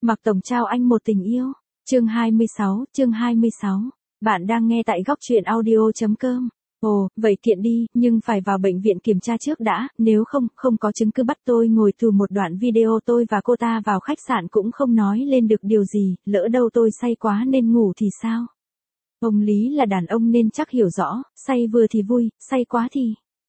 Mạc Tổng trao anh một tình yêu. Chương 26. Bạn đang nghe tại góc truyện audio.com. Ồ, vậy kiện đi, nhưng phải vào bệnh viện kiểm tra trước đã, nếu không có chứng cứ bắt tôi ngồi tù một đoạn video tôi và cô ta vào khách sạn cũng không nói lên được điều gì, lỡ đâu tôi say quá nên ngủ thì sao? Ông Lý là đàn ông nên chắc hiểu rõ, say vừa thì vui, say quá thì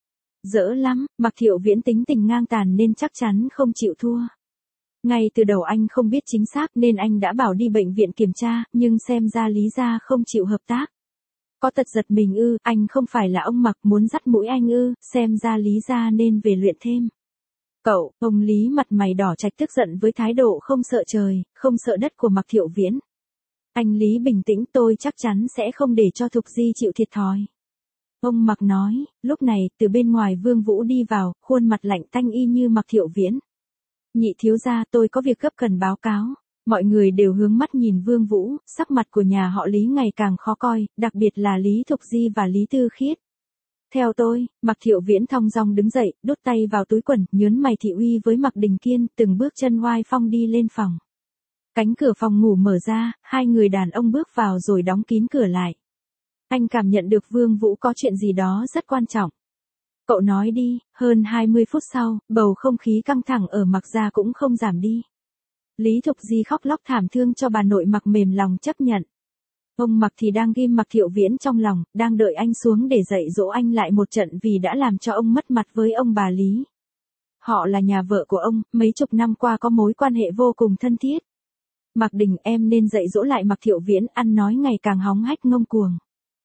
dỡ lắm. Mạc Thiệu Viễn tính tình ngang tàn nên chắc chắn không chịu thua. Ngay từ đầu anh không biết chính xác nên anh đã bảo đi bệnh viện kiểm tra, nhưng xem ra Lý gia không chịu hợp tác. Có tật giật mình ư, anh không phải là ông Mạc muốn dắt mũi anh ư, xem ra Lý gia nên về luyện thêm. Cậu, ông Lý mặt mày đỏ chạch tức giận với thái độ không sợ trời, không sợ đất của Mạc Thiệu Viễn. Anh Lý bình tĩnh, tôi chắc chắn sẽ không để cho Thục Di chịu thiệt thòi. Ông Mạc nói, lúc này từ bên ngoài Vương Vũ đi vào, khuôn mặt lạnh tanh y như Mạc Thiệu Viễn. Nhị thiếu gia, tôi có việc gấp cần báo cáo. Mọi người đều hướng mắt nhìn Vương Vũ, sắc mặt của nhà họ Lý ngày càng khó coi, đặc biệt là Lý Thục Di và Lý Tư Khiết. Theo tôi, Mạc Thiệu Viễn thong dong đứng dậy, đút tay vào túi quần, nhớn mày thị uy với Mạc Đình Kiên, từng bước chân oai phong đi lên phòng. Cánh cửa phòng ngủ mở ra, hai người đàn ông bước vào rồi đóng kín cửa lại. Anh cảm nhận được Vương Vũ có chuyện gì đó rất quan trọng. Cậu nói đi. Hơn 20 phút sau, bầu không khí căng thẳng ở Mạc gia cũng không giảm đi. Lý Thục Di khóc lóc thảm thương cho bà nội Mạc mềm lòng chấp nhận. Ông Mạc thì đang ghim Mạc Thiệu Viễn trong lòng, đang đợi anh xuống để dạy dỗ anh lại một trận vì đã làm cho ông mất mặt với ông bà Lý. Họ là nhà vợ của ông, mấy chục năm qua có mối quan hệ vô cùng thân thiết. Mạc Đình, em nên dạy dỗ lại Mạc Thiệu Viễn, ăn nói ngày càng hóng hách ngông cuồng.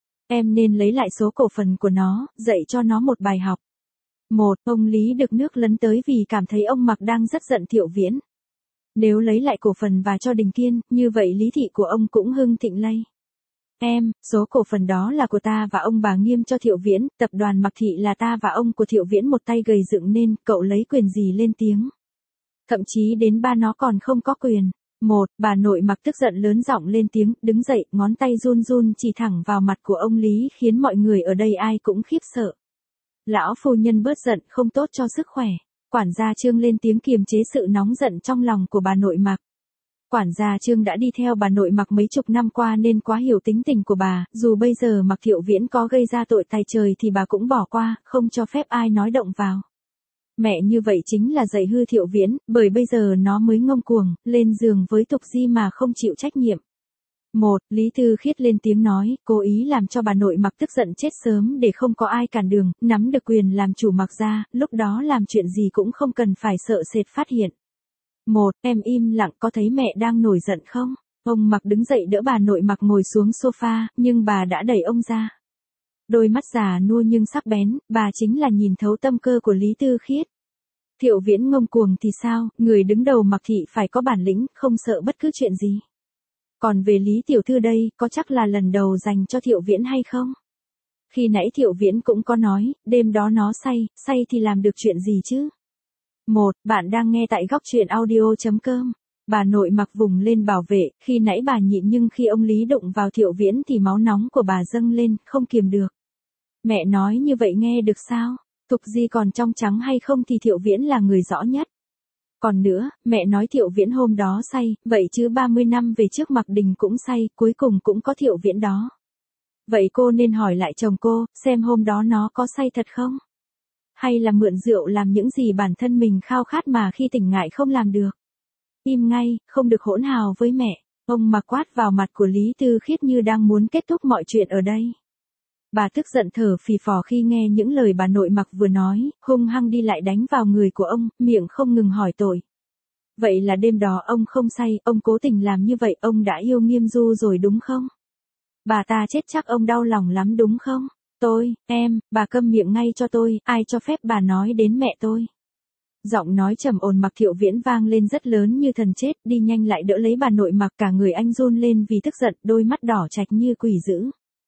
Em nên lấy lại số cổ phần của nó, dạy cho nó một bài học. Ông Lý đực nước lấn tới vì cảm thấy ông Mạc đang rất giận Thiệu Viễn. Nếu lấy lại cổ phần và cho Đình Kiên, như vậy lý thị của ông cũng hưng thịnh lây. Số cổ phần đó là của ta và ông bà Nghiêm cho Thiệu Viễn, tập đoàn Mạc Thị là ta và ông của Thiệu Viễn một tay gầy dựng nên, cậu lấy quyền gì lên tiếng. Thậm chí đến ba nó còn không có quyền. Bà nội Mạc tức giận lớn giọng lên tiếng, đứng dậy, ngón tay run run chỉ thẳng vào mặt của ông Lý khiến mọi người ở đây ai cũng khiếp sợ. Lão phu nhân bớt giận, không tốt cho sức khỏe. Quản gia Trương lên tiếng kiềm chế sự nóng giận trong lòng của bà nội Mạc. Quản gia Trương đã đi theo bà nội Mạc mấy chục năm qua nên quá hiểu tính tình của bà, dù bây giờ Mạc Thiệu Viễn có gây ra tội tày trời thì bà cũng bỏ qua, không cho phép ai nói động vào. Mẹ như vậy chính là dạy hư Thiệu Viễn, bởi bây giờ nó mới ngông cuồng, lên giường với Thục Di mà không chịu trách nhiệm. Lý Tư Khiết lên tiếng nói, cố ý làm cho bà nội Mạc tức giận chết sớm để không có ai cản đường, nắm được quyền làm chủ Mạc gia, lúc đó làm chuyện gì cũng không cần phải sợ sệt phát hiện. Em im lặng, có thấy mẹ đang nổi giận không? Ông Mạc đứng dậy đỡ bà nội Mạc ngồi xuống sofa, nhưng bà đã đẩy ông ra. Đôi mắt già nua nhưng sắc bén, bà chính là nhìn thấu tâm cơ của Lý Tư Khiết. Thiệu Viễn ngông cuồng thì sao, người đứng đầu Mạc Thị phải có bản lĩnh, không sợ bất cứ chuyện gì. Còn về Lý tiểu thư đây, có chắc là lần đầu dành cho Thiệu Viễn hay không? Khi nãy Thiệu Viễn cũng có nói, đêm đó nó say thì làm được chuyện gì chứ? Bạn đang nghe tại góc truyện audio.com. Bà nội Mạc vùng lên bảo vệ, khi nãy bà nhịn nhưng khi ông Lý đụng vào Thiệu Viễn thì máu nóng của bà dâng lên, không kiềm được. Mẹ nói như vậy nghe được sao? Thục Di còn trong trắng hay không thì Thiệu Viễn là người rõ nhất. Còn nữa, mẹ nói Thiệu Viễn hôm đó say, vậy chứ 30 năm về trước Mạc Đình cũng say, cuối cùng cũng có Thiệu Viễn đó. Vậy cô nên hỏi lại chồng cô, xem hôm đó nó có say thật không? Hay là mượn rượu làm những gì bản thân mình khao khát mà khi tỉnh ngại không làm được? Im ngay, không được hỗn hào với mẹ. Ông Mạc quát vào mặt của Lý Tư Khiết như đang muốn kết thúc mọi chuyện ở đây. Bà tức giận thở phì phò khi nghe những lời bà nội Mạc vừa nói, hung hăng đi lại đánh vào người của ông, miệng không ngừng hỏi tội. Vậy là đêm đó ông không say, ông cố tình làm như vậy, ông đã yêu Nghiêm Du rồi đúng không? Bà ta chết chắc ông đau lòng lắm đúng không? Bà câm miệng ngay cho tôi, ai cho phép bà nói đến mẹ tôi? Giọng nói trầm ổn Mạc Thiệu Viễn vang lên rất lớn như thần chết, đi nhanh lại đỡ lấy bà nội Mạc, cả người anh run lên vì tức giận, đôi mắt đỏ trạch như quỷ dữ.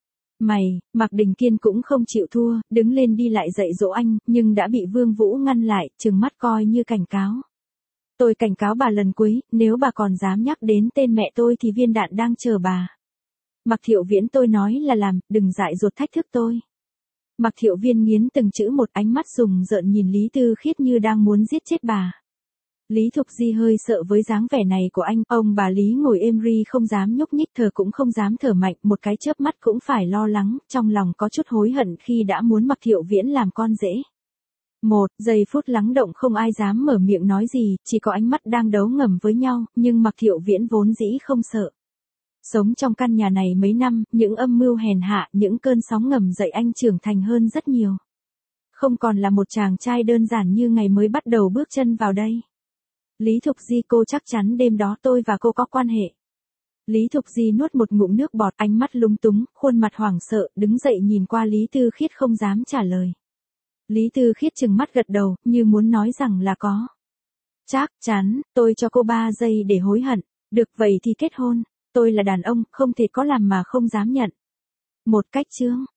Mạc Đình Kiên cũng không chịu thua, đứng lên đi lại dạy dỗ anh, nhưng đã bị Vương Vũ ngăn lại, trừng mắt coi như cảnh cáo. Tôi cảnh cáo bà lần cuối, nếu bà còn dám nhắc đến tên mẹ tôi thì viên đạn đang chờ bà. Mạc Thiệu Viễn, tôi nói là làm, đừng dại dột thách thức tôi. Mạc Thiệu Viễn nghiến từng chữ một, ánh mắt rùng rợn nhìn Lý Tư Khiết như đang muốn giết chết bà. Lý Thục Di hơi sợ với dáng vẻ này của anh, ông bà Lý ngồi êm ri không dám nhúc nhích, thở cũng không dám thở mạnh, một cái chớp mắt cũng phải lo lắng, trong lòng có chút hối hận khi đã muốn mặc Thiệu Viễn làm con rể. Một giây phút lắng động không ai dám mở miệng nói gì, chỉ có ánh mắt đang đấu ngầm với nhau, nhưng Mạc Thiệu Viễn vốn dĩ không sợ. Sống trong căn nhà này mấy năm, những âm mưu hèn hạ, những cơn sóng ngầm dạy anh trưởng thành hơn rất nhiều. Không còn là một chàng trai đơn giản như ngày mới bắt đầu bước chân vào đây. Lý Thục Di, cô chắc chắn đêm đó tôi và cô có quan hệ. Lý Thục Di nuốt một ngụm nước bọt, ánh mắt lúng túng, khuôn mặt hoảng sợ, đứng dậy nhìn qua Lý Tư Khiết không dám trả lời. Lý Tư Khiết trừng mắt gật đầu, như muốn nói rằng là có. Chắc chắn, tôi cho cô 3 giây để hối hận. Được vậy thì kết hôn. Tôi là đàn ông, không thể có làm mà không dám nhận. Một cách chướng.